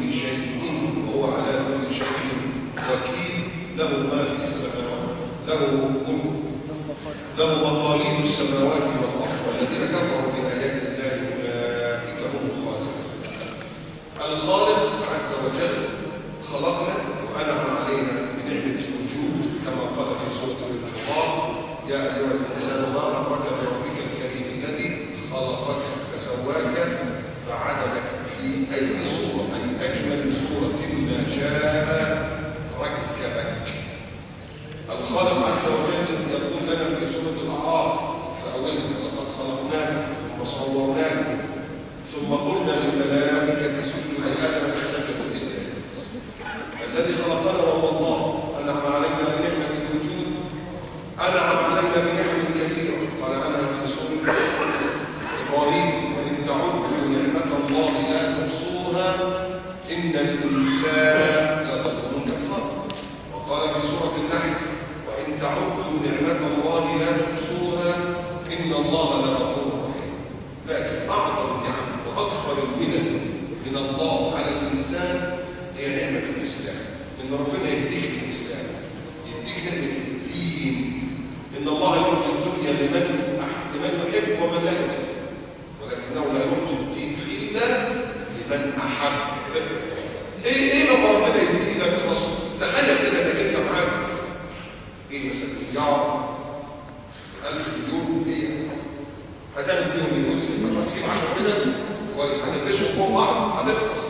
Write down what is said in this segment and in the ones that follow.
كل شيء وهو على كل شيء وكيل، له ما في السماوات، له ملك، له مقاليد السماوات والأرض، والذين كفروا بآيات الله أولئك هم الخاسرون. الخالق عز وجل خلقنا وأنعم علينا بنعمة الوجود، كما قال في سورة الانفطار: يا أيها الإنسان ما غرك بربك الكريم الذي خلقك فسواك فعدلك في أي صورة، أي أجمل صورة ما شاء ركبك. الخالق عز وجل يقول لنا في سورة الأعراف في أولها: لقد خلقناك ثم صورناك ثم قلنا للملائكة اسجدوا لآدم فسجدوا إلا إبليس. الذي خلقنا وهو الله أنعم علينا بنعمة الوجود، أنعم علينا بنعم كثيرة قال عنها في سورة إبراهيم: وإن تعدوا نعمة الله لا تحصوها إن الإنسان لظلوم كفار. وقال في سورة النحل: وإن تعدوا نعمة الله لا تحصوها إن الله لغفور رحيم. لكن أعظم النعم وأكبر المنن من الله على الإنسان هي نعمة الإسلام، إن ربنا يهديك الإسلام، يديك نعمة الدين. إن الله يعطي الدنيا لمن يحب ومن لا يحب، ولكنه لا يعطي الدين إلا لمن أحب. إيه لما ربنا يدي لك نصر؟ تخيل كده إنك أنت معاك إيه مثلا مليار 1000 مليون إيه؟ هتعمل بيهم إيه؟ هتروح تجيب 10 بدل كويس، هتلبسهم فوق بعض هتفقص.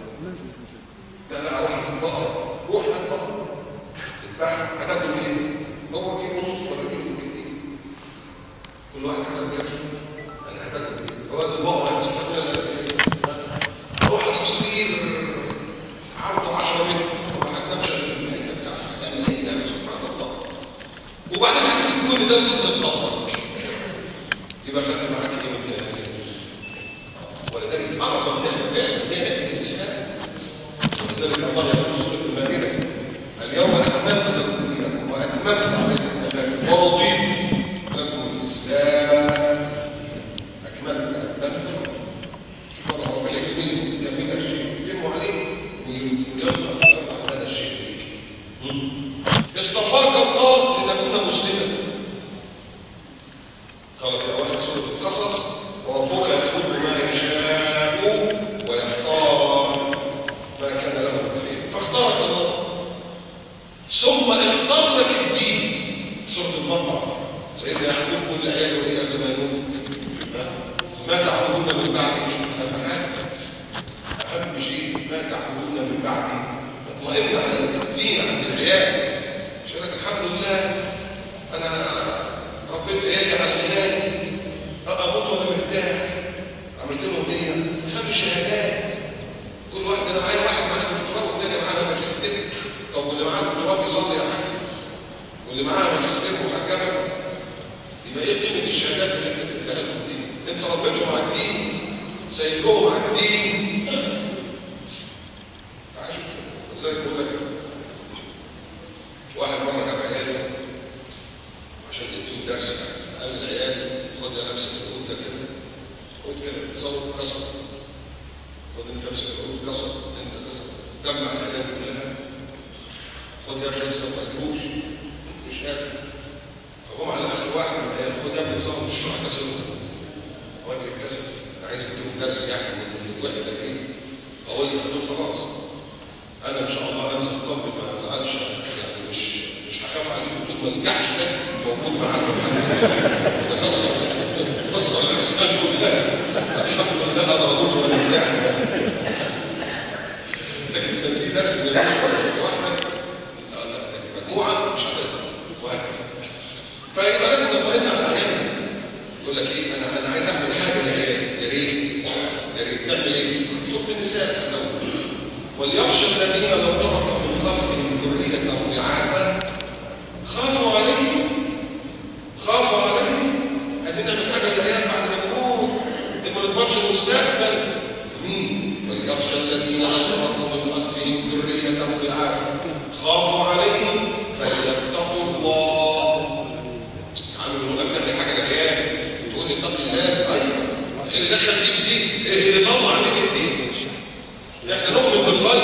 لا روح البقرة، روح للبقرة تذبحها، هتاكل ايه؟ هو كيلو ونص ولا كيلو كتير؟ كل واحد حسب كرشه. انا هتاكل ايه؟ هو البقرة مش هتاكل الا ايه؟ اروح اجيب سرير عرضه 10 متر وما هتنامش في الحته بتاعتك، هتعمل ايه يعني؟ سبحان الله. وبعدين هتسيب كل ده وتنزل قبرك، يبقى خدت معاك ايه من الناس؟ ولذلك اعظم نعمه فعلا نعمه الاسلام. ولذلك الله يقول في سوره المائده: اليوم اكملت لكم دينكم واتممت عليكم نعمتي ورضيت لكم الاسلام. اكملت اتممت. شوف الله ربنا يكمل الشيء يتم عليه ويرضى هذا الشيء لك. اصطفاك الله لتكون مسلما. قال في اواخر سوره القصص: وربك يخلق ما يشاء ويختار ما كان له الخير فاختارك الله، ثم اختار لك الدين. سوره البقره سيدنا يعقوب كل عياله ايه قبل ما يموت؟ ما تعبدون من بعدي؟ اهم شيء ما تعبدون من بعدي. اطمئن على الدين عند العيال، مش يقول لك الحمد لله انا ربيت عيالي على النهايه اموت وانا مرتاح. عملت لهم ايه؟ خدوا شهادات. كل واحد انا معايا واحد معاه دكتوراه والتاني معاه ماجستير. طب واللي معاه دكتوراه بيصلي يا حاج، واللي معاه ماجستير محجبه، يبقى ايه قيمه الشهادات اللي انت بتديها لهم دي؟ انت ربيتهم على الدين، سايب لهم على الدين. عاشوا ولذلك بقول لك واحد مره جاب عياله عشان يديهم درس، قال للعيال: خد يا نفسك العود ده كده، خد كده تصور كسر، خد انت امسك العود كسر، انت كسر، جمع العيال كلها، خد يا ابني لسه ما تجروش مش قادر. فقوم على اخر واحد من العيال: خد يا ابني تصور مش راح كسر. الراجل اتكسر، عايز يديهم درس يعني من الوحده ايه؟ قويه. قال له: خلاص انا ان شاء الله انزل قبل ما ازعلش، يعني مش هخاف عليكم طول ما الجحش ده موجود معاكم. ده قصه الاسلام كلها الحمد لله ضربته والنجاح. لكن كان في درس من واحده لا مجموعه مش هتقدر وهكذا. فيبقى لازم نطمئن على العيال. يقول لك ايه؟ انا عايز اعمل حاجه للعيال. يا ريت تعمل ايه؟ سوره النساء الاول: وليخشى الذين لو تركوا من خلفهم ذريه ضعافا خافوا عليهم. عايزين نعمل حاجه للعيال بعد ما نموت، ان ما نضمنش المستقبل. مين؟ وليخشى الذين لو تركوا من خلفهم ذريه ضعافا خافوا عليهم فليتقوا الله. يعني بنقول لك نعمل حاجه للعيال تقول لي اتق الله. ايوه، ايه اللي دخل دي في دي؟ ايه اللي طلع دي في دي؟ احنا نؤمن بالغيب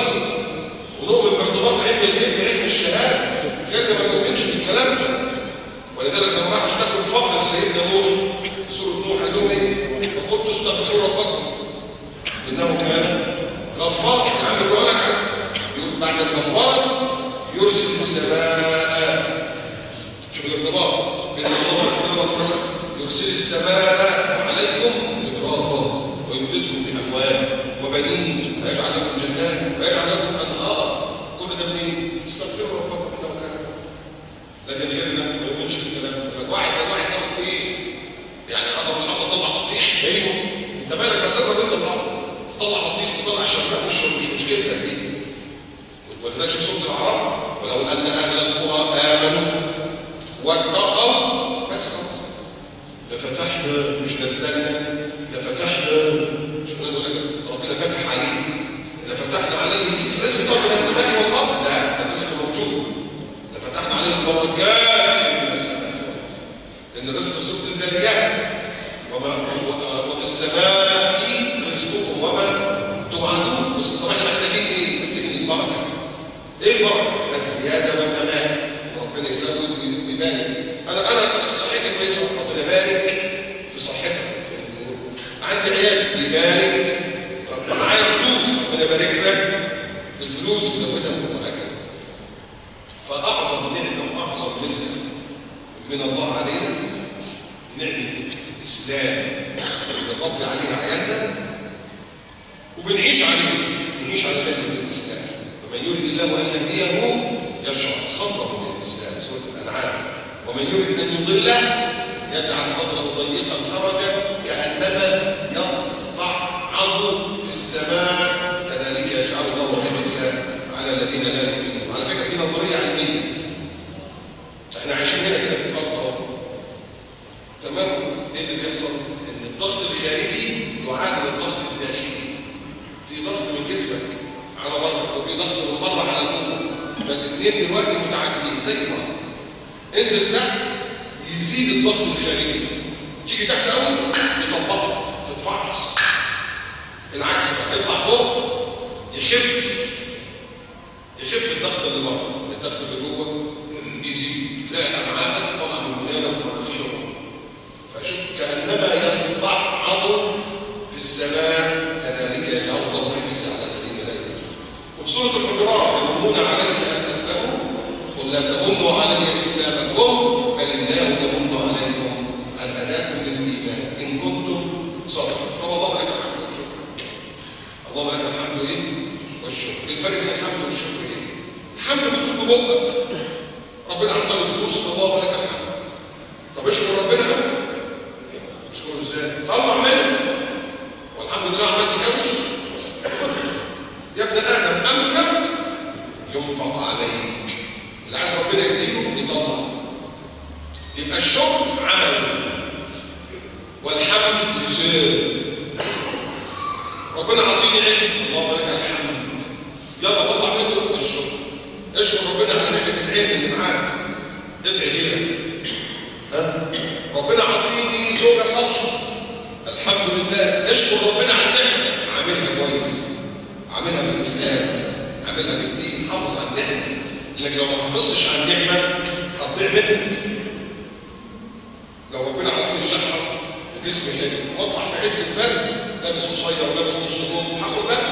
الشهاده غير ما يؤمنش بالكلام ده. ولذلك لما راح اشتكوا الفقر لسيدنا نوح في سوره نوح قال لهم ايه؟ فقلت استغفروا ربكم انه كان غفار. يا عم بيقول لك يقول بعد الغفار يرسل السماء. شوف الارتباط بين الله والفضل والقسم. يرسل السماء عليكم مدرارا ويمددكم باموال وبنين ويجعل لكم جنات ويجعل لكم انهار. كل ده منين؟ استغفروا ربكم انه كان غفارا. لكن غيرنا ما يؤمنش بالكلام ده. واحد صاحبه ايه؟ يعني اقدر اطلع بطيخ ايوه انت مالك بس اقدر انت تطلع بطيخ وتطلع شراب مش مشكلتك دي. ولذلك في سوره الاعراف ولو ان اهل القرى امنوا واتقوا بس خلاص لفتحنا مش نزلنا لفتحنا مش بنقول لك ربنا فتح عليه لفتحنا عليه رزقا من السماء والارض. لا الرزق موجود. لفتحنا عليه بركات من السماء لان الرزق في سوره الذريات وفي السماء رزقكم وما توعدون. بس طبعا احنا محتاجين ايه؟ محتاجين البركه. ايه البركه؟ الزياده والنماء. ربنا يزود ويبارك. انا صحتي كويسه ربنا يبارك في صحتك. عندي عيال يبارك. معايا فلوس ربنا يبارك لك في الفلوس يزودها وهكذا. فاعظم نعمه واعظم منه من الله علينا نعمه الاسلام اللي بنربي عليها عيالنا وبنعيش على نعمه الاسلام. فمن يريد الله ان يهديه يشرح صدره للاسلام سوره الانعام. ومن يريد ان يضله يجعل صدره ضيقا حرجا كانما يصعد في السماء كذلك يجعل الله الرجس على الذين لا يؤمنون. على فكره دي نظريه علميه. احنا عايشين هنا كده في الارض اهو تمام. ايه اللي بيحصل؟ ان الضغط الخارجي يعادل الضغط الداخلي. في ضغط من جسمك على بره وفي ضغط من بره على جوه. فالاثنين دلوقتي متعادلين زي بعض. انزل تحت يزيد الضغط الخارجي. تيجي تحت قوي يطبقك تتفعص. العكس بقى يطلع فوق يخف الضغط اللي بره. الضغط اللي جوه يزيد. تلاقي امعائك طالعه من هنا ومناخيرك. فشوف كانما يصعد في السماء كذلك يجعل الله الرجس على الذين لا يؤمنون. وفي سوره الحجرات يمنون عليك ان اسلموا قل لا تمنوا علي اسلامكم بل الله يمن عليكم ان هداكم للايمان ان كنتم صادقين. طب الله لك الحمد والشكر. الله لك الحمد ايه؟ والشكر. الفرق بين الحمد والشكر ايه؟ الحمد بتقول ببقك ربنا اعطاني فلوس الله لك الحمد. طب اشكر ربنا بقى. اشكره ازاي؟ طلع منها والحمد لله عملت كوش. يا ابن ادم انفق ينفق عليك. اللي عايز ربنا يديله يطلع. يبقى الشكر عمل والحمد لسان. ربنا عطيني علم الله لك الحمد. يلا طلع منه الشكر. اشكر ربنا على نعمه العلم اللي معاك. ادعي غيرك. ربنا عطيني زوجه صالحه الحمد لله. اشكر ربنا على النعمه. عاملها كويس. عاملها بالاسلام. عاملها بالدين. حافظ على النعمه. انك لو ما حافظتش على النعمه هتضيع منك. لو ربنا عطيني صحه وجسمي حلو واطلع في عز البرد لابس قصير ولابس نص كم هاخد بالك.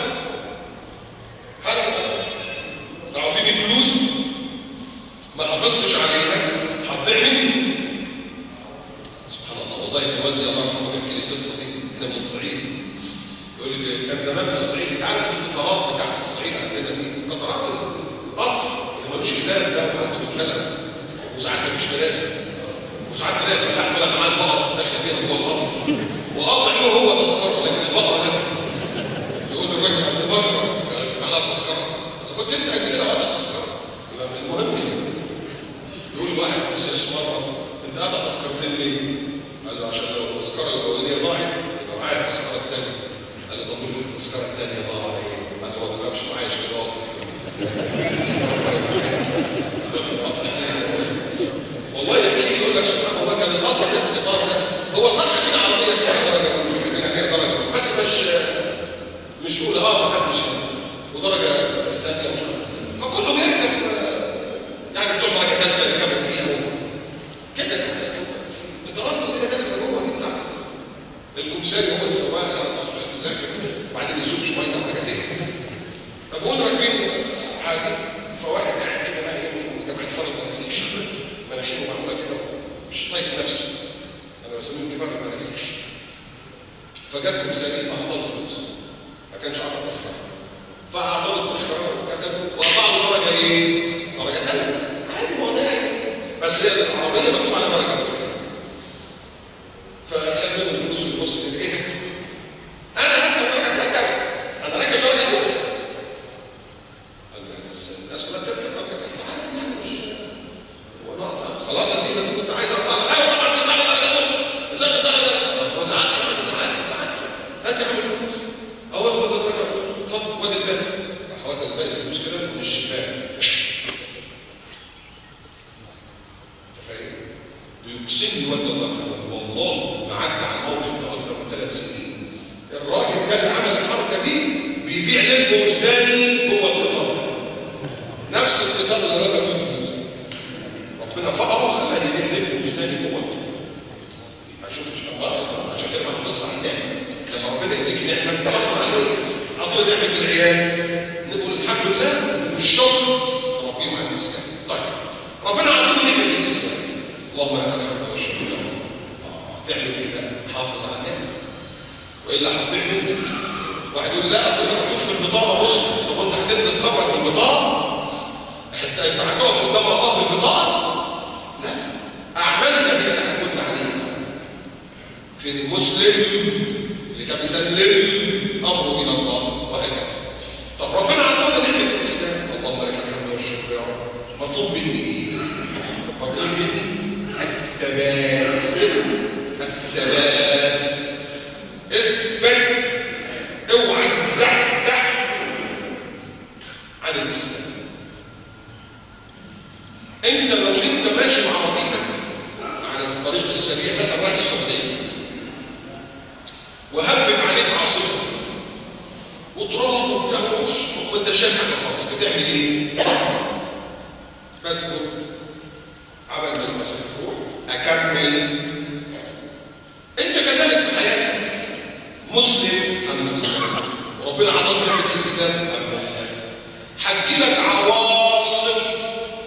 لو عطيني فلوس ما حافظتش عليها هتضيع مني. سبحان الله. والله كان والدي الله يرحمه بيحكي لي القصه دي هنا من الصعيد. يقول لي كان زمان في الصعيد انت عارف القطارات بتاعت الصعيد عندنا دي قطارات القطر اللي ملوش ازاز ده وعنده بالقلم وساعات مفيش كراسي وساعات تلاقي الفلاح طلع معاه البقره داخل بيها جوه القطر وقاطع له هو تذكره لكن البقره لا. يقول الراجل عند البقره قطع لها تذكره بس كنت انت قد كده قطع تذكره. يبقى المهم يقول لواحد ما تنساش مره انت قطع تذكرتين ليه؟ قال له عشان لو التذكره الاولانيه ضاعت يبقى معايا التذكره الثانيه. قال له طب افرض التذكره الثانيه ضاعت قال له ما تخافش معايا اشتراك. والله يحكي لي يقول لك سبحان الله كان القطر ده القطار ده هو صح فينا عربيه اسمها درجه اولى درجه بس مش يقول ما حدش ودرجه ثانيه مش عارف. فكله بيركب المهم راكبين حاجه، فواحد قاعد كده بقى ايه من جماعه فرد مناخيره معموله كده مش طايق نفسه، انا بسميه كبار المناخير، فجاب ميزانيه فعطاه فلوس ما كانش عطى تذكره، فاعطاه التذكره وكتب وقطع له درجه ايه؟ درجه ثالثه عادي، ما هو ده يعني، بس هي العربيه مكتوب على درجه اولى. فخد منه الفلوس ويبص كده ايه؟ انا راكب درجه ثالثه، انا راكب درجه اولى. قال له بس الناس كلها بتركب درجه ثالثه عادي يعني، مش هو نقطع خلاص يا سيدي، انت كنت عايز اقطع لك ايوه طبعا تقطع لي درجه اولى، ازاي تقطع لي درجه اولى؟ ما زعلتش ما زعلتش هات يا عم الفلوس او اخد الدرجه الاولى، اتفضل وادي الباقي. راح واخد باقي الفلوس كده من الشباك. يقسم لي ولا الله والله ما عدى على الموقف ده اكتر من 3 سنين. الراجل ده اللي عمل الحركه دي بيبيع لب وجداني جوه القطار ده، نفس القطار اللي رمى فيه الفلوس، ربنا فقره خلاه يبيع لب وجداني جوه القطار. اشوف عشان كده ما نقص على النعمه، لما ربنا يديك نعمه تحافظ عليها. عطوا نعمه العيال نقول الحمد لله والشكر ربيهم على الاسلام. طيب ربنا عطوا نعمه الاسلام، اللهم لك الحمد والشكر. تعمل ايه بقى؟ حافظ على النعمه والا هتضيع منك. واحد يقول لا اصل انا مكتوب في البطاقه مسلم، طب انت هتنزل قبرك بالبطاقه؟ انت هتقف قدام الله بالبطاقه؟ لا، اعمالنا هي اللي هتكون عليها. في المسلم اللي كان بيسلم امره الى الله وهكذا. طب ربنا عطانا نعمه الاسلام، اللهم لك الحمد والشكر يا رب. مطلوب مني ايه؟ مطلوب مني الثبات. الثبات، اثبت، اوعى تتزحزح عن الاسلام. انت لو انت ماشي مع عربيتك على الطريق السريع مثلا رايح السعوديه وهبت عليك عاصفه وتراب وبتاع وانت شايف حاجه خالص، بتعمل ايه؟ بس عمل بالمسافه اكمل. انت كذلك في حياتك مسلم الحمد لله، وربنا عطاك نعمه الاسلام الحمد لله. هتجي لك عواصف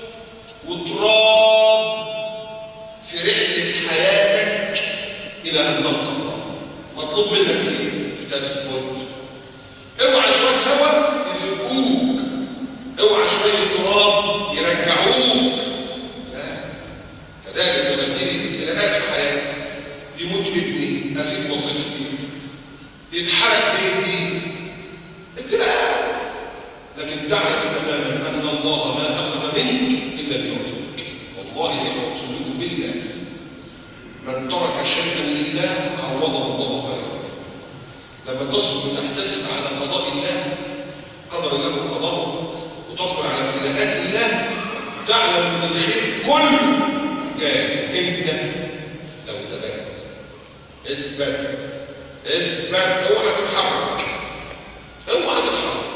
وتراب في رحله حياتك الى ان تلقى الله. مطلوب منك ايه؟ تثبت. اوعى شويه هواء يزقوك، اوعى شويه تراب يرجعوك. لا، كذلك لما تجيلي ابتلاءات في حياتك، يموت ابني، اسيب وظيفتي، يتحرق بيتي، ابتلاءات، لكن تعلم تماما ان الله ما اخذ منك الا بيرضيك. والله يرفع صدوق بالله، من ترك شيئا لله عوضه الله خيرا. لما تصبر وتحتسب على قضاء الله، قدر الله قضاءه، وتصبر على ابتلاءات الله، تعلم ان الخير كله جاي امتى؟ لو ثبت. اثبت اثبت، اوعى تتحرك، اوعى تتحرك.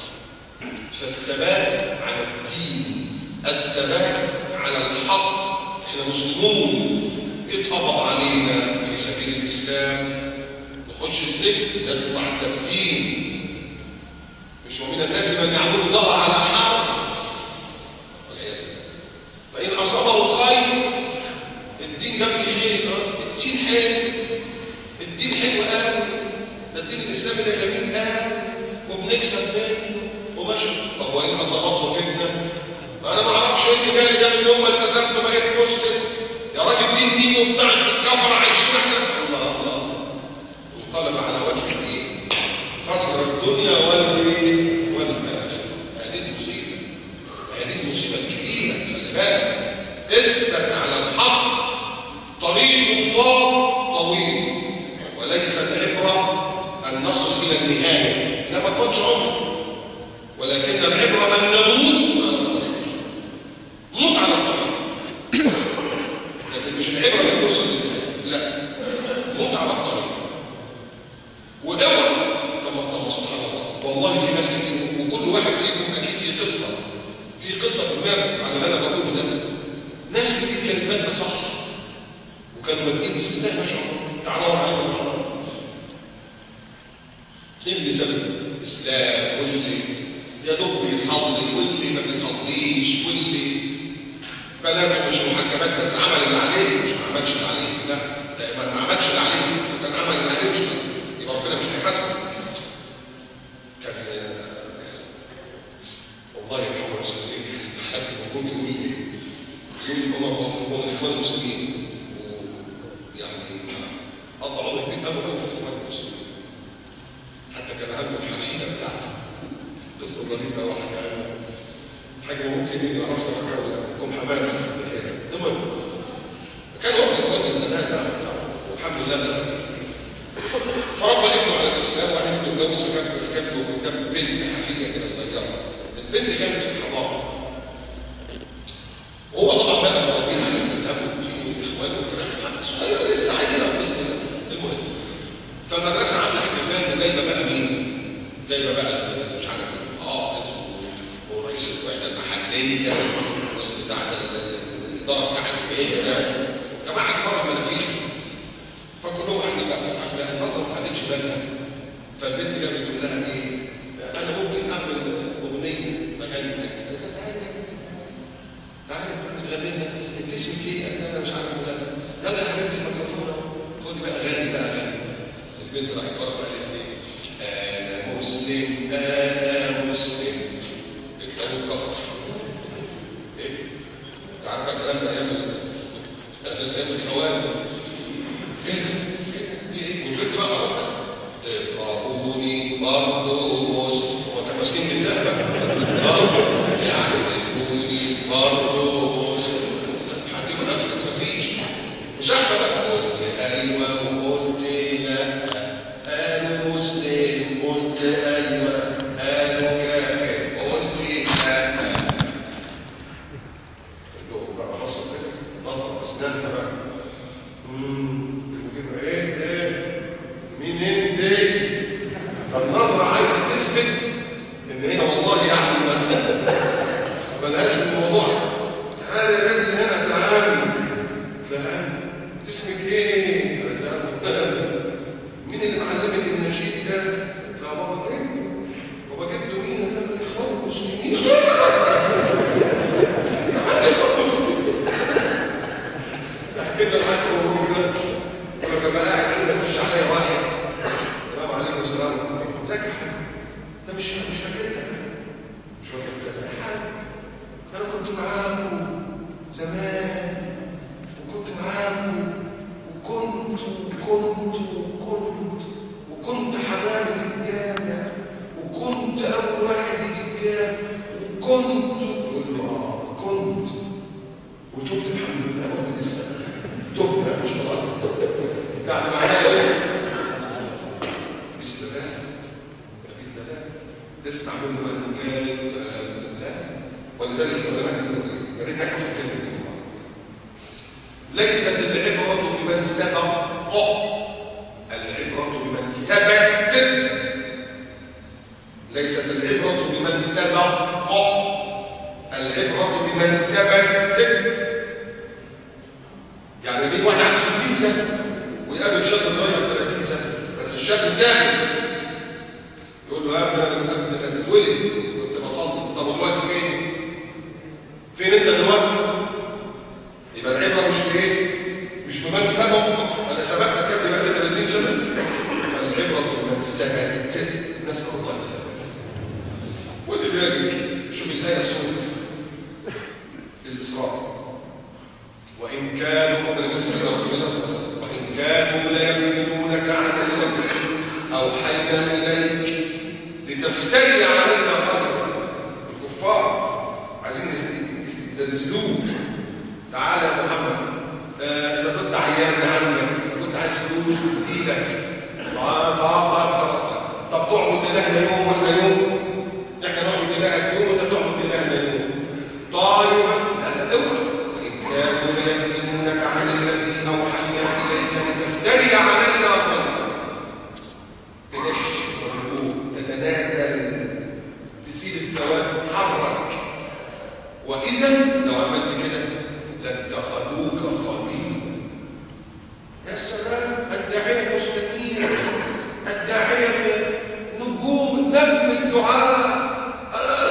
فالثبات على الدين، الثبات على الحق. احنا مسلمون، يتقبض علينا في سبيل الاسلام، نخش السجن نطلع تبتين. مش ومن الناس من يعبد الله على حرف، فإن أصابه خير الدين جاب لي خير، الدين حلو، الدين حلو قوي، ده الدين الإسلامي ده جميل قوي وبنكسب منه وماشي. طب وإن أصابته فتنة؟ أنا ما أعرفش إيه اللي جالي ده من يوم ما التزمت وبقيت مسلم. يا راجل دين مين وبتاع الكفر عايشين أحسن. الله الله، انقلب على وجهه إيه؟ خسر الدنيا والآخرة. هذه المصيبة، هذه المصيبة الكبيرة. خلي بالك، اثبت على الحق. طريق الله طويل، وليس العبرة أن نصل إلى النهاية، لا ما تكونش عمر، ولكن العبرة أن نموت على الطريق. نموت على الطريق، لكن مش العبرة أن توصل للنهاية، لا، نموت على الطريق. واوعى، طب سبحان الله، والله في ناس كتير، وكل واحد فيكم أكيد في قصة في دماغه على اللي أنا بقوله ده. ناس كتير كانت بادئة صح وكانوا بادئين بسم الله ما شاء الله، تعالوا عليهم الحرام. ايه اللي سبب الاسلام واللي يا دوب بيصلي واللي ما بيصليش واللي بنات مش محجبات بس عمل اللي عليه مش ما عملش اللي عليه. لا ما عملش اللي عليه، لو كان عمل اللي عليه مش يبقى ربنا مش هيحاسبه. كان والله يرحمه رسول الله حد ممكن يقول ايه؟ يقول هم الاخوان المسلمين ويعني قضى عمر كبير قوي في الاخوان المسلمين. حتى كان عنده الحفيده بتاعته قصه ظريفه واحد يعني حاجه ممكن يجي عرفت لكم حمامه المهم كان هو في الاخوان من زمان بقى والحمد لله ثبت. فربى ابنه على الاسلام وبعدين ابنه اتجوز وجاب بنت حفيده كده صغيره. البنت كانت في الحضاره وهو طبعا بقى مربيها على الاسلام والدين والاخوان والكلام صغيره لسه عيله بسم الله. المهم فالمدرسه عامله احتفال وجايبه بقى مين؟ جايبه بقى مش عارف الحافظ ورئيس الوحده المحليه والبتاع الاداره بتاعت ايه جماعه كبار المنافيخ. فكلهم قاعدين بقى في الحفله. النظره ما خدتش بالها فالبنت جابت بتقول لها ايه؟ انا ممكن اعمل اغنيه بغني. قالت لها تعالي يا حبيبتي تعالي تغني لنا. انت اسمك ايه؟ قالت لها انا مش عارف ولا يلا يا حبيبتي الميكروفون اهو خدي بقى غني بقى غني. البنت راحت واقفه قالت لي انا مسلم انا مسلم. الكلام الكهرباء ايه؟ انت عارف بقى الكلام ده ايام الخوارج ايه ايه والبنت بقى خلاص تضربوني برضه مسلم. هو كان ماسكين من ده بقى تعذبوني برضه مسلم. حد يقول افرض مفيش وسحبه بقى قلت ايوه وقلت لا قالوا مسلم قلت ايوه قالوا كافر قلت لا. كلهم بقى بصوا كده نظره اسنانها بقى ايه ده؟ مين دي؟ فالنظره عايزه تثبت ان هي والله يعني ملهاش في الموضوع. تعالي يا بنت هنا تعالي. تعالي اسمك ايه؟ مين اللي معلمك النشيد ده؟ قلت لها بابا جده. بابا جده مين؟ قلت لها في الاخوان المسلمين. تعالي يا اخوان المسلمين. تحكي لنا الحاج موجود ده ولما بقى قاعد كده يخش عليا واحد السلام عليكم السلام ازيك يا حاج؟ انت مش فاكرني مش فاكرني يا حاج انا كنت معاكم زمان وكنت معاكم وكنت حمامة الجامع وكنت أول واحد الجامع وكنت يقول له كنت وتبت الحمد لله رب الإسلام. تبت مش خلاص يعني معناها ايه؟ مفيش ثبات مفيش ثبات تسمع منه مهلوكات لا. ولذلك العلماء يقولوا ايه؟ يا ريتك عشان كلمه الله ليست العبره بمن سبق العبره بمن ثبت. ليست العبره بمن سبق العبره بمن ثبت. يعني ليه واحد عنده 60 سنه ويقابل شاب صغير 30 سنه بس الشاب ثابت يقول له يا ابني انا اتولد كنت بصلي. طب دلوقتي فين انت دلوقتي؟ يبقى العبره مش في ايه؟ مش بمن سبق. انا سبقتك قبل بقى لي 30 سنه. العبره بمن ثبت. نسال الله الثبات. ولذلك شوف الايه في سوره الاسراء وإن كانوا من يقول سيدنا رسول الله صلى الله عليه وسلم وإن كانوا ليفتنونك عن الذي أوحينا إليك لتفتري علينا غيره. الكفار عايزين يزلزلوك. تعالى يا محمد إذا كنت عيان عنك إذا كنت عايز فلوس بإيدك خلاص. طب تعبد إلهنا يوم وإحنا يوم. إحنا نعبد إلهك يوم وأنت تعبد إلهنا يوم. طيب اوعى كانوا ليفتنونك عن الذي أوحينا إليك لتفتري علينا غيره. تتنازل تسيب الثواب تتحرك. وإذا لو عملت كده لاتخذوك خليلا. يا سلام الداعية مستنير الداعية نجوم نجم الدعاء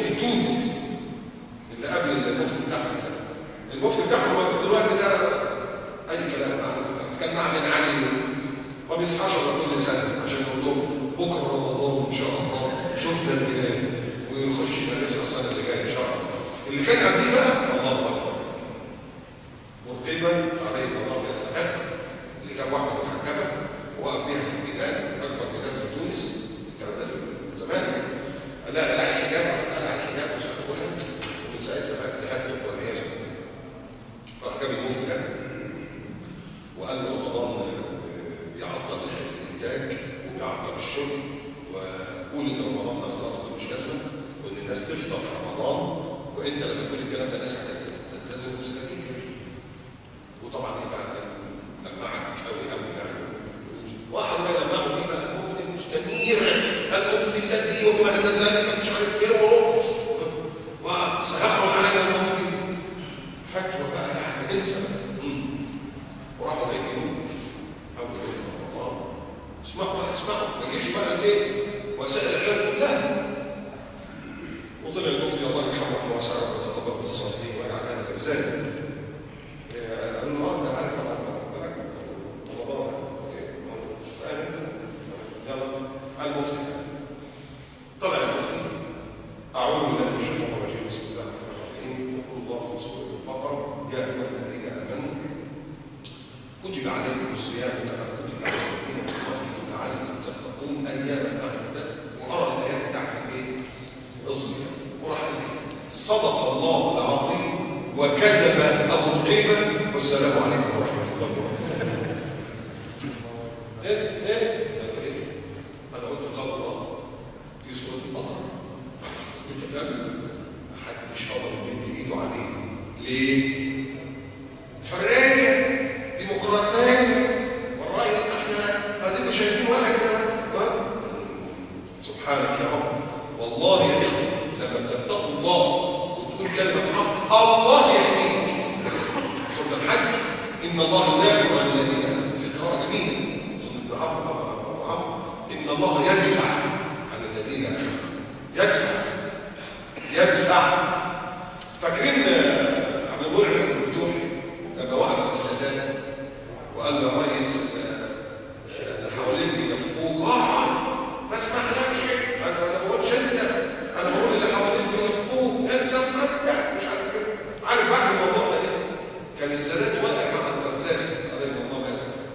مفتي تونس اللي قبل المفتي بتاعهم ده. المفتي بتاعهم موجود دلوقتي ده اي كلام عنه، كان مع بن علي ما بيصحاش الا كل سنه عشان يقول لهم بكره رمضان ان شاء الله شفنا الهلال ويخش يدرسها السنه اللي جايه ان شاء الله. اللي كان قبليه بقى الله اكبر مرتبا عليه الله يستحق، اللي كان واحده محجبه ووقف بيها في الميدان، اكبر ميدان في تونس، الكلام ده في زمان لا الحجاب قال على الحجاب مش عارف اقولها، ومن ساعتها بقى التهدد والعياذ بالله. راح جاب المفتي ده وقال له رمضان بيعطل الانتاج وبيعطل الشغل، وقول ان رمضان ده خلاص ملوش لازمه، وان الناس تفطر في رمضان، وانت لما تقول الكلام ده الناس هتلتزم وتستجيب. وطبعا يبقى لمعك قوي يعني، وقعد ما يلمعوا فيه بقى المفتي المستنير، المفتي الذي يؤمن ذلك مش عارف ايه وقف وسيخرج علينا المفتي فتوى بقى يعني انسى. وراحوا جايبينه اول يوم في رمضان، اسمعوا ما يجيش بقى الليل وسائل الاعلام كلها. وطلع المفتي الله يرحمه رحمه واسعه ويتقبل بالصالحين ويجعل هذا في ميزانه. قالوا له انت عارف طبعا رمضان اوكي فاهم انت؟ يلا المفتي طلع المفتي اعوذ بالله من الشيطان الرجيم بسم الله الرحمن الرحيم. يقول الله في سوره البقره يا ايها الذين امنوا كتب عليكم الصيام كما كتب على الذين من قبلكم لعلكم تتقون اياما معدودات. وقرا الايات بتاعت الايه؟ الصيام. وراح صدق الله العظيم وكذب ابو القيمه والسلام عليكم ورحمه الله وبركاته. ايه انا قلت قال الله في سوره البقره بكلام محدش قدر يمد ايده عليه. ليه؟ حريه ديمقراطيه والراي احنا اديكم شايفين واحد سبحانك يا رب. والله يا اخوه لما تتقوا الله وتقول كلمه حق الله يحميك. سوره الحج ان الله يدافع عن الذين امنوا في قراءه جميله سوره عمرو ان الله يدفع عن الذين امنوا يدفع. فاكرين عبد المنعم الفتوحي لما وقف للسادات وقال له يا ريس اللي حواليك بينافقوك ما اسمحلكش، انا ما بقولش انت، انا بقول اللي حواليك بينافقوك انسى انت مش عارف ايه. عارف بعد الموضوع ده كان السادات واقع مع القذافي عليه الله يسلمك.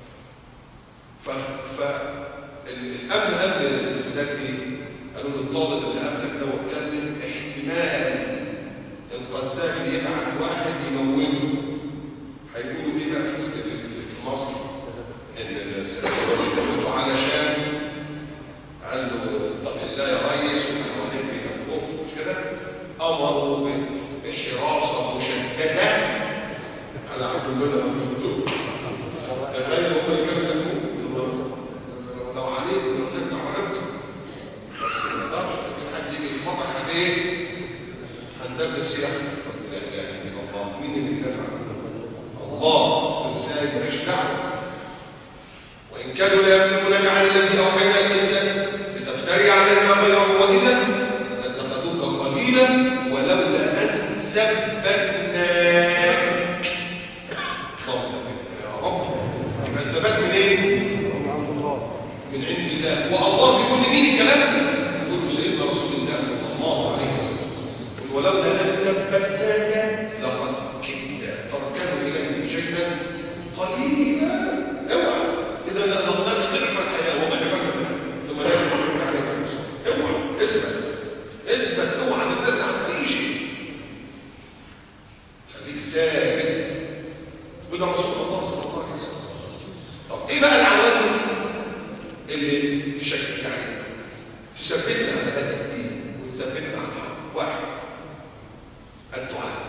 فالامن قال للسادات ايه؟ قالوا له الطالب اللي قبلك ده واتكلم احتمال القذافي يبعت واحد يموته. هيقولوا ايه بقى في مصر؟ ان السادات يموته علشان قال له اتق الله يا ريس وكانوا عليك بينافقوك مش كده؟ امروا بحراسه مشدده على عبد المنعم الفتوحي. تخيل هم كانوا يقولوا لو عليك يقول انت عملت بس ما نقدرش حد يجي يخبطك حد ايه؟ هندبس فيها. قلت لا اله الا الله. مين اللي بيدافع عنه؟ الله. ازاي؟ مالكش دعوه. وان كانوا لا يفتنونك عن الذي اوحينا اليك لتفتري علينا غيره واذا لاتخذوك خليلا ولولا ان ثبتناك. اللهم ثبتنا يا رب. يبقى الثبات من ايه؟ من عند الله. والله بيقول لمين الكلام ده؟ يقول له سيدنا رسول الله صلى الله عليه وسلم ولولا ان ثبتناك لقد كدت تركن اليه شيئا قليلا. اوعى اذا لأذقناك ضعف الحياه وضعف الممات ثم لا يجبرك عليه الرسول. اوعى اثبت اوعى تتنازل عن اي شيء. خليك ثابت. وده رسول الله صلى الله عليه وسلم. طب ايه بقى العوامل اللي تشكك عليه تثبتنا على هذا الدين وتثبتنا على الحق؟ واحد الدعاء.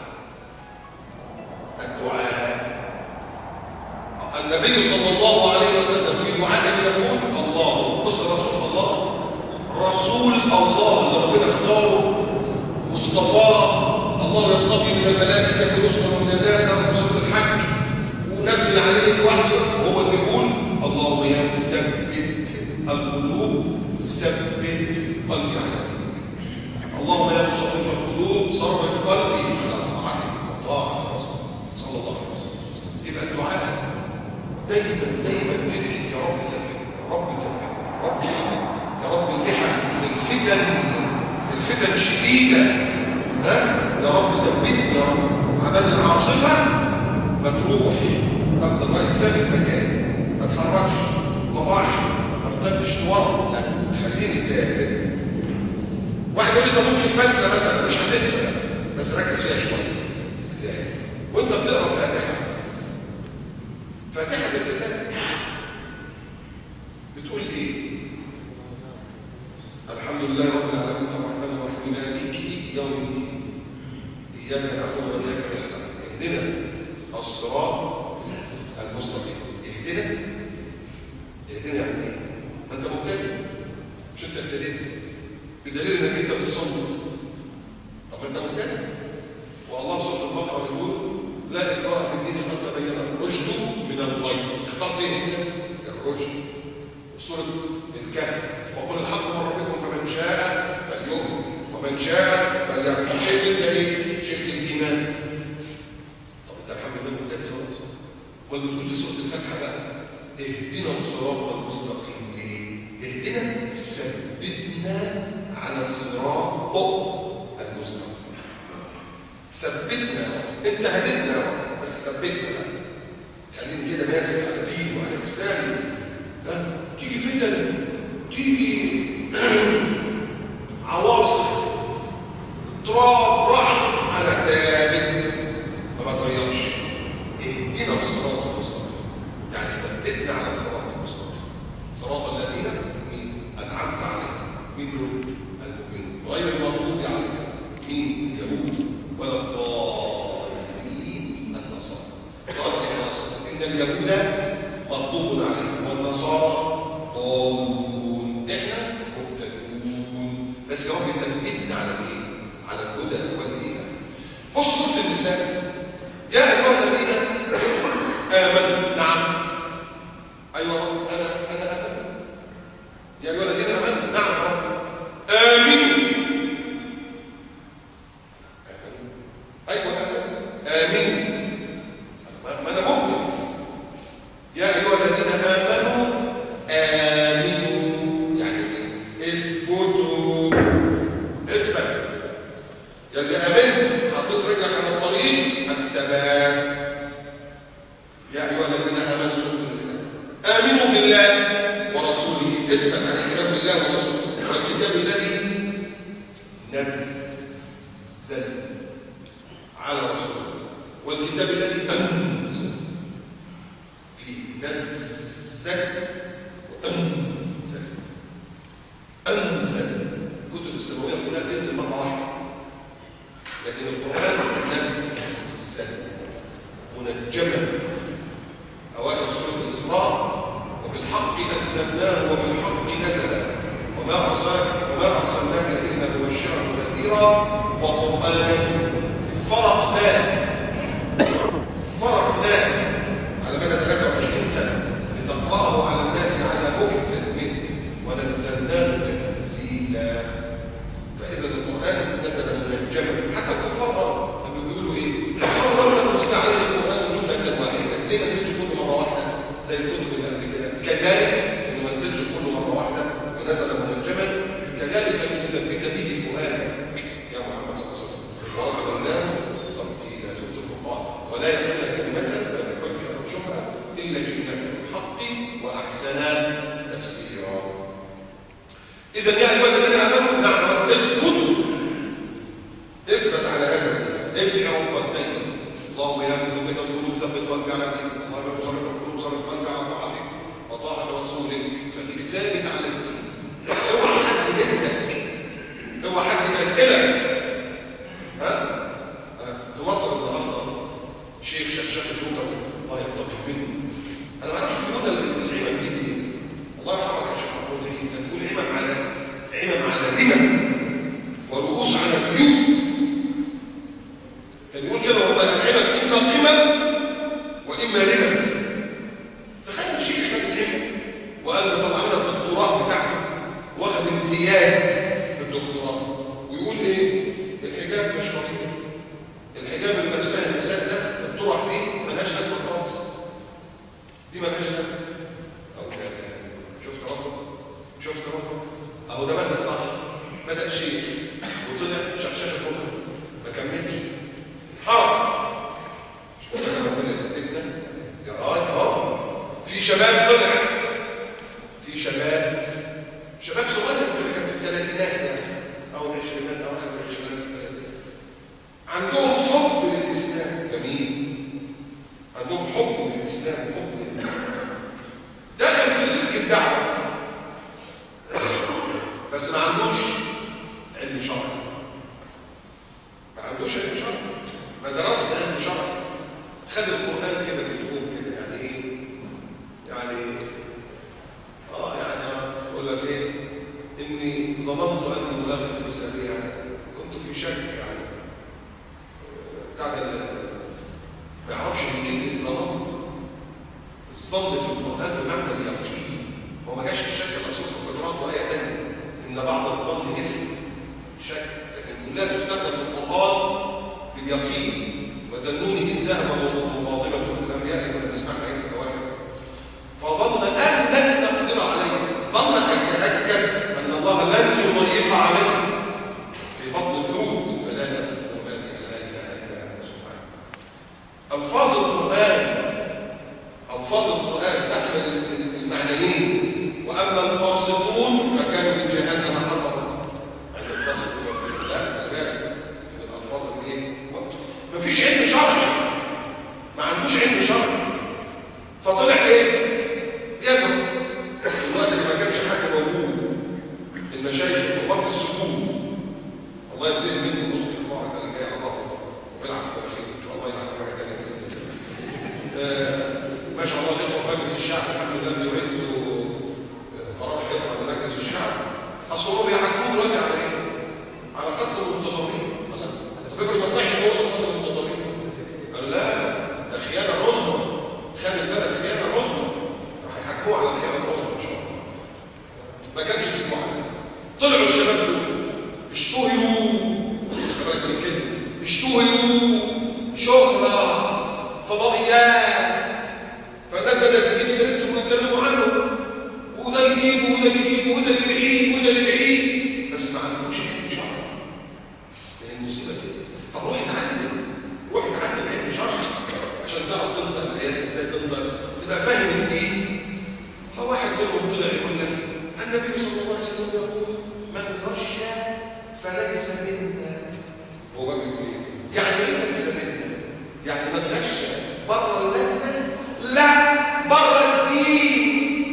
النبي صلى الله عليه وسلم في دعائه يقول الله بص رسول الله اللي ربنا اختاره مصطفاه. الله يصطفي من الملائكه رسلا ومن الناس في سوره الحج ونزل عليه الوحي وهو اللي بيقول اللهم يا مثبت القلوب ثبت قلبي على دينك. اللهم يا مصرف القلوب صرف قلبي على طاعتك وطاعة رسولك صلى الله عليه وسلم. يبقى الدعاء دايما ندعي يا رب ثبتنا، يا رب ثبتنا، يا رب ثبتنا، يا رب المحن الفتن شديدة، يا رب ثبتني يا رب. عبال العاصفة ما تروح افضل واقف ثابت مكاني، ما اتحركش، ما ضاعش، ما ارتدش لورا، لا خليني ثابت. واحد يقول لي ده ممكن بنسى مثلا، مش هتنسى بس ركز فيها شويه. ازاي؟ وانت بتقرا فاتحه الكتاب بتقول ايه؟ الحمد لله رب العالمين الرحمن الرحيم مالك يوم الدين اياك نعبد واياك نستعين اهدنا الصراط المستقيم. اهدنا يعني ايه؟ ما انت مهتدي، مش انت اهتديت بدليل انك انت بتصلي. طب انت مهتدي، والله في سوره البقره بيقول لا اكراه في الدين قد تبين الرشد من الغي. اخترت ايه انت؟ الرشد. سوره الكهف وقل الحق من ربكم فمن شاء فليؤمن ومن شاء فليكفر. شئت انت ايه؟ شئت الايمان. طب انت الحمد لله مهتدي خلاص. امال بتقول في سوره الفاتحه بقى اهدنا الصراط المستقيم. ليه؟ اهدنا ثبتنا على الصراط المستقيم. ثبتنا، انت هدتنا بس ثبتنا بقى. خليني كده ماسك على دين وعلى اسلامي. تيجي فتن، تيجي عواصف، تراب، رعد، انا ثابت ما بتغيرش. اهدنا الصراط المستقيم يعني ثبتنا على الصراط المستقيم، صراط الذين انعمت عليهم منهم المؤمنين غير المغضوب عليهم مين؟ اليهود ولا الضالين النصارى. قال صلى الله عليه وسلم ان اليهود مغضوب عليهم والنصارى ضالون، احنا مهتدون. بس يا رب ثبتنا على الايه؟ على الهدى والايمان. بص سوره النساء يا ايها الذين امنوا. نعم ايوه يا رب انا امن. يا ايها الذين امنوا. نعم يا رب امنوا. ايوه امنوا. ما انا مؤمن. يا ايها الذين امنوا يعني اثبتوا. اثبت يا اللي امنت حطيت رجلك على الطريق، الثبات. يا ايها الذين امنوا سوره النساء امنوا بالله ورسوله. اثبت على الايمان بالله ورسوله والكتاب الذي نزل على رسوله والكتاب الذي انزل. في نزل وانزل كتب السماويه كلها تنزل مره واحده، لكن القران نزل منجما. اواخر سوره الاسراء وبالحق انزلناه وبالحق نزل وما ارسلناك الا مبشرا ونذيرا وقرانا فرقناه على مدى 23 سنه لتقراه على الناس على مكث منه ونزلناه تنزيلا. فاذا القران نزل منجما. حتى الكفار لما بيقولوا ايه؟ لو نزل عليه القران جمله واحده، ليه ما نزلش كله مره واحده زي الكتب اللي قبل كده؟ كذلك انه ما نزلش كله مره واحده ونزل منجما، كذلك لنثبت به فؤادك يا محمد صلى الله عليه وسلم ورتلناه ترتيلا. سوره الفرقان ولا يأتونك بمثل بل بحجه او شبهه الا جئناك بالحق واحسن تفسيرا. اذا يا ايها الذين امنوا نعم اثبتوا، اثبت على هذا الدين، ادعي ربك دائما. اللهم يا مثبت القلوب ثبت قلبي على دينك، اللهم يا مصرف القلوب صرف قلبي على طاعتك وطاعه رسولك. خليك ثابت على الدين، اوعى حد يهزك، اوعى حد يقلقك. في مصر النهارده شيخ شخشخه ركبه الله ينتقم منه. انا ما اعرفش بيقول العمم دي ليه. الله يرحمك يا شيخ محمود عيد كان تقول عمم على رمم ورؤوس على كيوس. كان يقول كده والله العمم اما قمم واما رمم. تخيل شيخ لابس عمم وقال له طلع لنا الدكتوراه بتاعته واخد امتياز في الدكتوراه ويقول ايه؟ عندهم حب للإسلام جميل، عندهم حب للإسلام، حب للدين، دخل في سلك الدعوة بس ما عندوش علم شرعي، ما عندوش علم شرعي، ما درسش علم شرعي، خد القرآن كده بالقوم كده. يعني ايه؟ يعني يعني يقول لك ايه؟ اني ظننت اني ملاق حسابي، يعني كنت في شك، يعني بتاع ده ما يعرفش ان كلمه ظننت الظن في القرآن بمعنى اليقين، هو ما جاش في الشك الرسول في الحجرات وآية ثانيه ان بعض الظن اثم شك، لكن كلها تستخدم في القرآن باليقين. وذنون إذ ذهب مغاضبا سوء الأنبياء كنا بنسمعها في الأواخر، فظن أن لن نقدر عليه، ظن أن يتأكد أن الله لن يضيق عليه في بطن الحوت فنادى في الظلمات أن لا إله إلا أنت سبحانك. ألفاظ القرآن تحمل المعنيين. وأما القاسطون فكانوا من جهنم حطبا. يعني القاسطون لا خلي بالك من الألفاظ الإيه؟ مفيش علم شرعي، ما عندوش علم شرعي، فطلع ايه؟ يجب الوقت اللي ما كانش حد موجود، المشايخ الكبار في السجون، الله يبتلي منه نص المبارك اللي جاي على ظهره ويلعب في مناخيره ان شاء الله، يلعب في حاجه ثانيه باذن الله. ما شاء الله الاخوه في مجلس الشعب الحمد لله بيعدوا قرار حكمه لمجلس الشعب، اصل هم بيحكموا دلوقتي على ايه؟ على قتل المنتظرين. فكر ما طلعش هو قتل المنتظرين، قالوا لا ده خيانه عظمى، خان البلد خيانه عظمى، هيحكموا على الخيانه العظمى ان شاء الله. ما كانش بيجوا عليه، طلعوا الشباب دول اشتهروا، اسمعوا من كده، اشتهروا شهره فضائيات، فالناس بدات تجيب سيرتهم ويتكلموا عنه، وده يجيب وده يجيب وده يدعيه وده يدعيه، بس ما عندوش علم شرعي. المصيبه كده. طب روح اتعلم علم شرعي عشان تعرف تنطق الايات ازاي، تبقى فاهم الدين. فواحد منهم طلع يقول لك النبي صلى الله عليه وسلم يقول من غش فليس منا. هو بقى بيقول ايه؟ يعني ايه ليس منا؟ يعني من غش بره اللجنه؟ لا، بره الدين.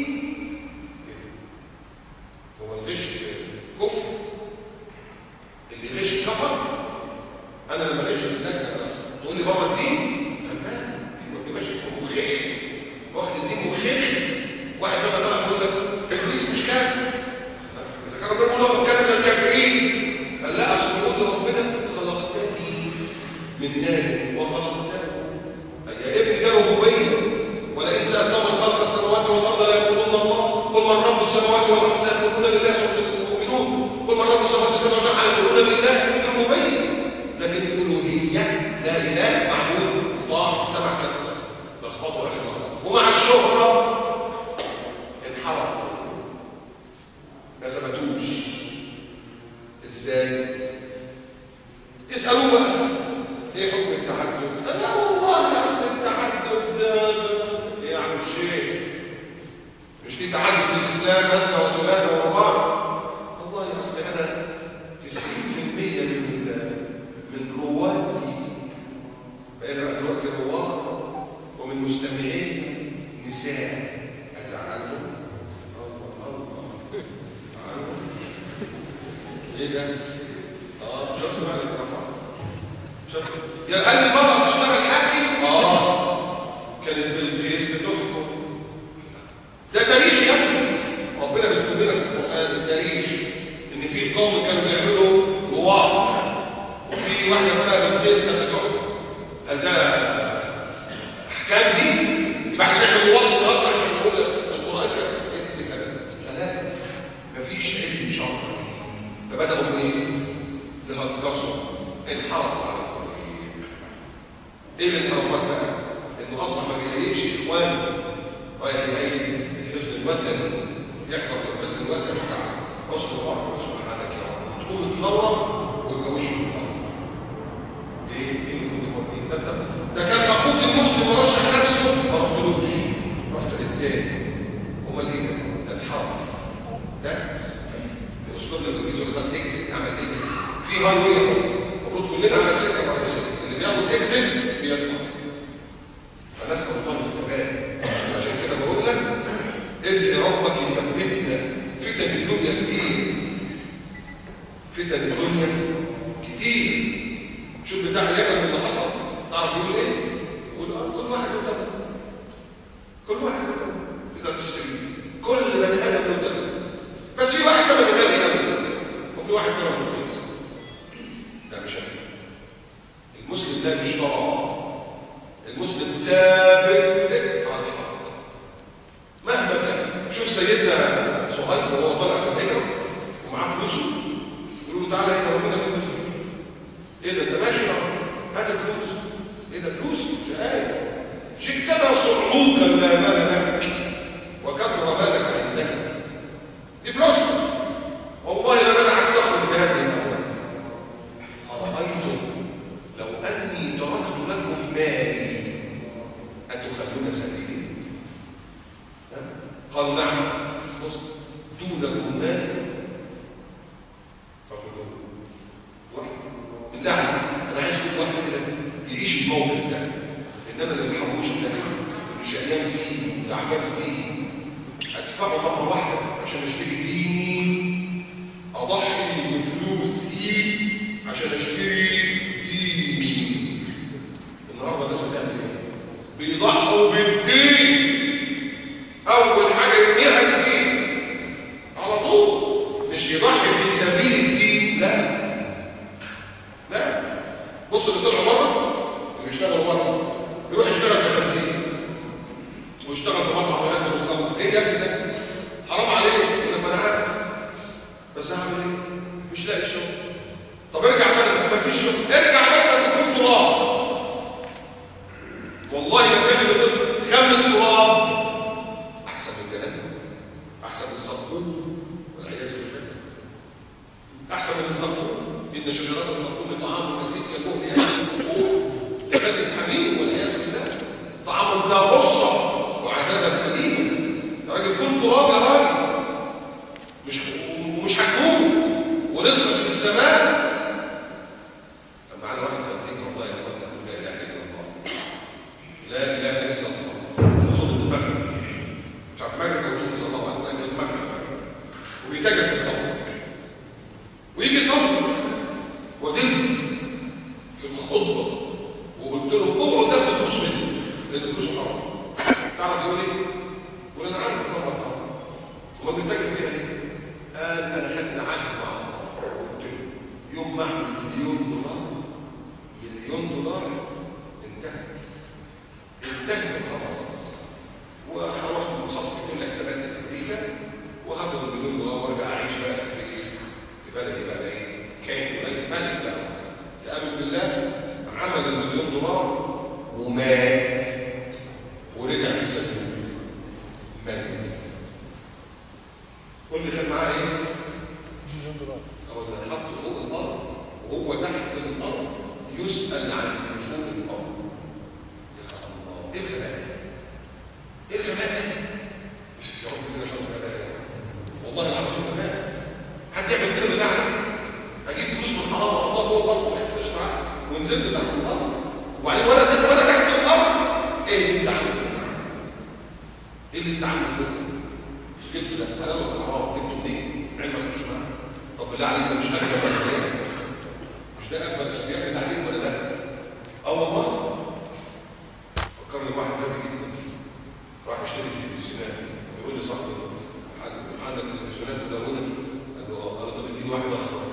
هو الغش كفر؟ اللي غش كفر؟ انا لما غش في اللجنه تقول لي بره الدين؟ غلبان، يبقى ماشي مخيخ، واخد الدين مخيخ. واحد لما طلع يقول لك ابليس مش كافر، اذا كان ربنا بيقول كان من الكافرين، قال لا، اصل يقول ربنا خلقتني من نار وخلقته، يا ابني ده ربوبيه. ولئن سالتهم من خلق السماوات والارض لا يقولون الله، قل من رب السماوات والارض سيقولون لله سوره المؤمنون، قل من رب السماوات والارض سيقولون لله ربوبيه. لكن الالوهيه لا اله معبود مطاع، سمع كلمه لخبطوا اخر لخبطه، ومع الشهره انحرفوا ما ثبتوش. ازاي؟ يسالوه بقى ايه حكم التعدد؟ لا والله اصل التعدد يا عم الشيخ مش في تعدد في الاسلام مثنى وثلاثه ورباع؟ والله اصل انا 90% من رواتي بقينا بقى دلوقتي رواد ومن مستمعين نساء، ازعلهم؟ الله ايه ده؟ شفتوا بقى الانحرافات؟ شفتوا؟ يا هل المرأة تشتغل حاكم؟ كانت بالقياس بتحكم. ده تاريخ يا ابني، ربنا بيذكر لنا في القرآن التاريخ ان في قوم كانوا بيعملوا لواط، وفي واحدة اسمها بالقياس كانت بتحكم. هل ده احكام دي؟ يبقى احنا نعمل لواط النهارده عشان نقول القرآن كده؟ لا، مفيش علم شرعي. فبدأوا ايه؟ يهجصوا، انحرفوا على الطريق. ايه الانحرافات بقى؟ انه اصلا ما بيلاقيش اخوان رايح يعيد الحزن الوثني، يحضر الحزن الوثني بتاع اصبر ربنا سبحانك يا رب، تقوم الثوره ويبقى وشه في الارض. ليه؟ اللي كنت مودين ده كان اخوك المسلم مرشح نفسه ما رحتلوش، رحت للتاني. امال ايه ده؟ انحرف. ده الاسلوب اللي بيجيزه مثلا اكزت، عمل اكزت في هاي واي، المفروض كلنا على السكه الرئيسيه، المسلم لا يشترى، المسلم ثابت على الحق مهما كان. شوف سيدنا صهيب وهو طالع في الهجره ومعاه فلوسه، يقولوا له تعالى هنا ورينا فلوسك. ايه ده انت ماشي هات الفلوس. ايه ده فلوس؟ شقاية جئتنا صعلوكا لا مال لك وكثر مالك عندنا. دي فلوسك والله لا ندعك تخرج بهذه الاموال. ارايتم لو اني تركت لكم مالي اتخلون سبيلي؟ قالوا نعم. بص دونكم مال فخذوه. واحد بالله انا عايز كل واحد كده يعيش الموقف ده، ان انا اللي محوشه ده اللي شقيان فيه وتعبان فيه ادفعه مره واحده عشان اشتري ديني، اضحي بفلوسي عشان اشتري ديني. النهارده الناس بتعمل ايه؟ بيضحوا بالدين. اول حاجه يرميها الدين على طول، مش يضحي في سبيل الدين. لا لا. بص اللي طلعوا بره، اللي بيشتغلوا بره يروح يشتغل في 50 ويشتغل في مطعم ويقدم الخمر. ايه يا ابني ده؟ حرام عليك. يقول لك انا عارف بس هعمل ايه؟ مش لاقي شغل. طب ارجع بلدك، ما فيش شغل. ارجع بلدك وكل تراب. والله ما كان بصدق 5 تراب احسن من جهنم، احسن من الزقوم والعياذ بالله، احسن من الزقوم. ان شجرات الزقوم طعام كثير كالمهل يهدي البطون كغلي الحميم والعياذ بالله، طعام ذا غصه وعذابا اليما. يا راجل كل تراب يا راجل، مش هتموت ورزقك في السماء. كان معانا واحد في امريكا والله يا اخوانا يقول لا اله الا الله، لا اله الا الله. اظن المغرب، مش عارف المغرب او تونس الله اعلم، لكن المغرب، وبيتاجر في الخمر ويجي يصلي. ودمت في الخطبه وقلت لهم اوعوا تاخدوا فلوس مني لان فلوسه حرام. تعرف يقول ايه؟ يقول انا عارف الخمر حرام. امال بيتاجر فيها ليه؟ قال انا خدت عهد مع الله، قلت له يوم ما اعمل مليون دولار انتهى الخمر خلاص، وهروح مصفي كل حساباتي في امريكا وهاخد المليون دولار وارجع اعيش بقى في بلدي بقى ايه؟ كان ملك بقى. تقابل بالله عمل المليون دولار ومات ورجع في سبيل مات. واللي خد معاه ايه؟ مليون دولار. او اللي حطه فوق الارض وهو تحت الارض يسأل عن اللي فوق الارض. يا الله ايه الغباء ده؟ ايه الغباء ده؟ يا رب فينا شر الغباء والله العظيم. غباء. حد يعمل كده بالله عليك؟ اجيب فلوس من حرام واحطها فوق الارض وما خدتش معاها ونزلت تحت الارض، وبعدين وانا تحت الارض ايه اللي انت عامله؟ ايه اللي انت عامله فوق؟ جبته ده حلال ولا حرام؟ جبته منين؟ علم ما خدتش معاها. طب بالله عليك ده مش اجمل الانبياء؟ مش ده اجمل الانبياء بالله عليك ولا لا؟ والله فكرني بواحد غبي جدا راح يشتري تلفزيونات، بيقول لي صاحبي عندك تلفزيونات مدونه؟ قال له اه. قال له طب اديني واحد اخضر.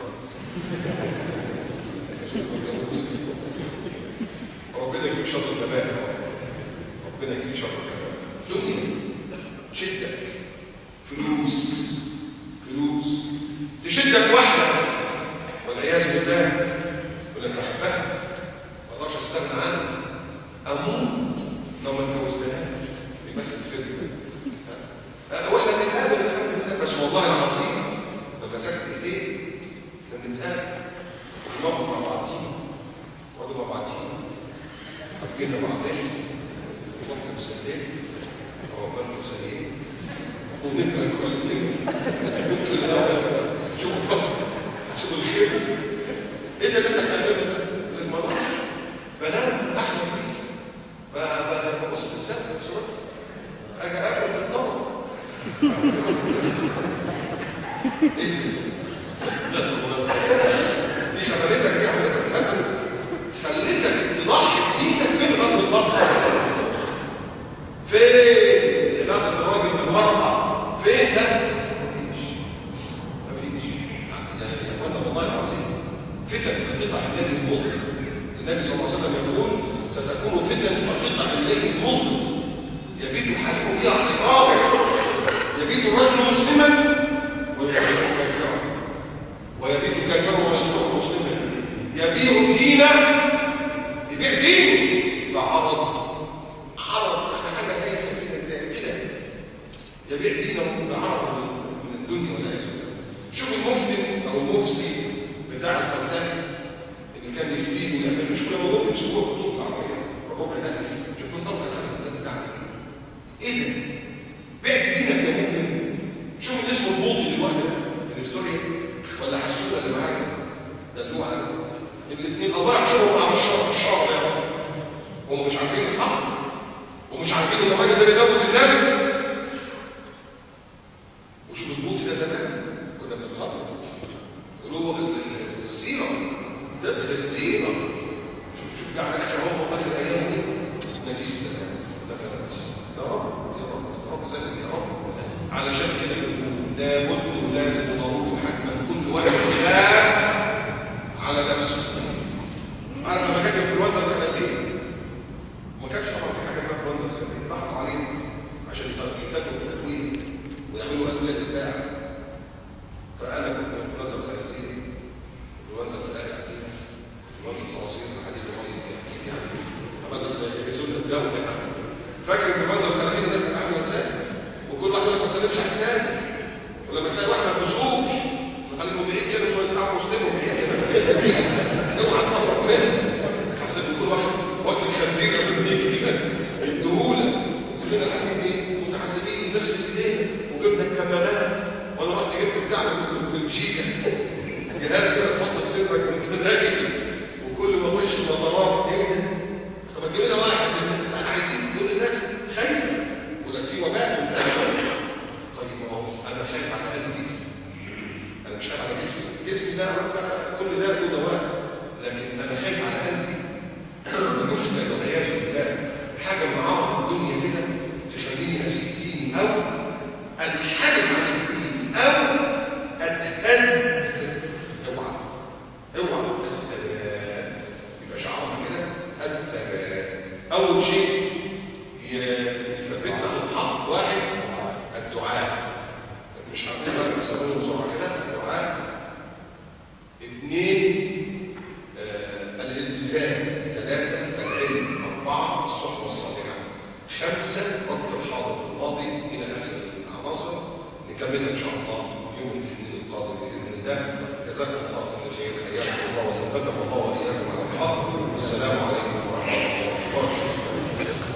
ربنا يكفيك شر الغباء، ربنا يكفيك شر الغباء. دنيا تشدك، فلوس تشدك واحده والعياذ بالله، يقول لك بحبها ما اقدرش استغنى عنها، اموت لو ما اتجوزتهاش. بيمثل فيلم واحنا بنتقابل الحمد لله، بس والله العظيم لما مسكت ايديه احنا بنتقابل ونقعد مع بعضينا حبينا بعضين ورحنا مسلمين او عملنا مسلمين ونبقى كلنا في الناس. شوف الخير ايه ده اللي انت بتعمله ده؟ اللي ما ضرش بنام احلم بيه ببص في السقف في صورتي اجي اكل في الطبق. ايه ناس الله دي شغلتك، دي عملتك هبل، خليتك تضحي بدينك. فين غض البصر؟ فين علاقه الراجل بالمراه؟ فين ده؟ مفيش. يا اخوانا والله العظيم فتن بتقطع الليل المظلم، النبي صلى الله عليه وسلم يقول ستكون فتن كقطع الليل المظلم يبيت الحليم فيها حرام، يبيت الرجل مسلما ويصبح كافرا، ويبيت كافرا ويصبح مسلما، يبيع دينه، يبيع دينه بعرض حاجه ليس كده زائله، يبيع دينه بعرض من الدنيا والعياذ بالله. شوف المفتن او المفسي بتاع القذافي اللي كان يفتيه ويعمل مش كل ما يقول يمسكوه يحطوه في العربيه الربع ده، شوف نظام على القذافي بتاعك ايه ده؟ بعت دينك يا مؤمن. شوف اللي اسمه البوطي دلوقتي اللي في سوريا ولا حسوه اللي معانا دلوه على الاثنين الله يحشرهم مع الشر في الشر يا رب. هم مش عارفين الحق ومش عارفين ان الراجل ده بيموت الناس. وشوف البوطي ده زمان كنا بنقرأه يقولوا السيرة ده السيرة. شوف يعني اخر عمره اخر ايامه ايه؟ نجيس ده فرج يا رب يا رب سلم يا رب. علشان كده بنقول لابد ولازم وضروري حتما كل واحد يخاف على نفسه. عارف لما كانت انفلونزا الخنازير ما كانش طبعا في حاجه اسمها انفلونزا الخنازير، ضحكوا علينا عشان يتاجروا في الادويه ويعملوا ادويه تتباع. فانا كنت من انفلونزا الخنازير، انفلونزا الفراخ، انفلونزا الصراصير لحد قريب يعني اما الناس بيجهزوا لنا الجو يعني. فاكر انفلونزا الخنازير الناس بتعمل ازاي؟ وكل واحد يقول لك ما تسلمش على الثاني، ولما تلاقي واحد ما تبصوش فخلي المبيعين كده يطلعوا مسلمهم اوعى تقرب منه حسب كل واحد خنزير قبل ما يجي كده يديهولك. وكلنا قاعدين ايه متعذبين نفس الايدين وجبنا الكمامات. وانا رحت جبت بتاع من بلجيكا جهاز كده تحطه في صدرك وانت داخل. وكل ما اخش المطارات ايه ده؟ طب تجيب لنا واحد احنا عايزين كل الناس خايفه يقول لك في وباء. طيب ما هو انا خايف على قلبي، انا مش خايف على جسمي ده كل ده له دواء، لكن انا خايف على قلبي يفتن والعياذ بالله حاجه من عرض الدنيا كده تخليني اسيب ديني او انحرف عن الدين او اتهز. اوعى الثبات يبقى شعارنا كده الثبات. اول شيء يثبتنا على الحق واحد الدعاء، مش هنقدر نسويه بسرعه كده الدعاء. اثنين الالتزام. ثلاثه العلم. اربعه الصحبه الصالحه. خمسه ربط الحاضر الماضي الى اخر العناصر. نكملها ان شاء الله يوم الاثنين القادم باذن الله. جزاكم الله كل خير، حياكم الله وثبتكم الله واياكم على الحق. والسلام عليكم ورحمه الله.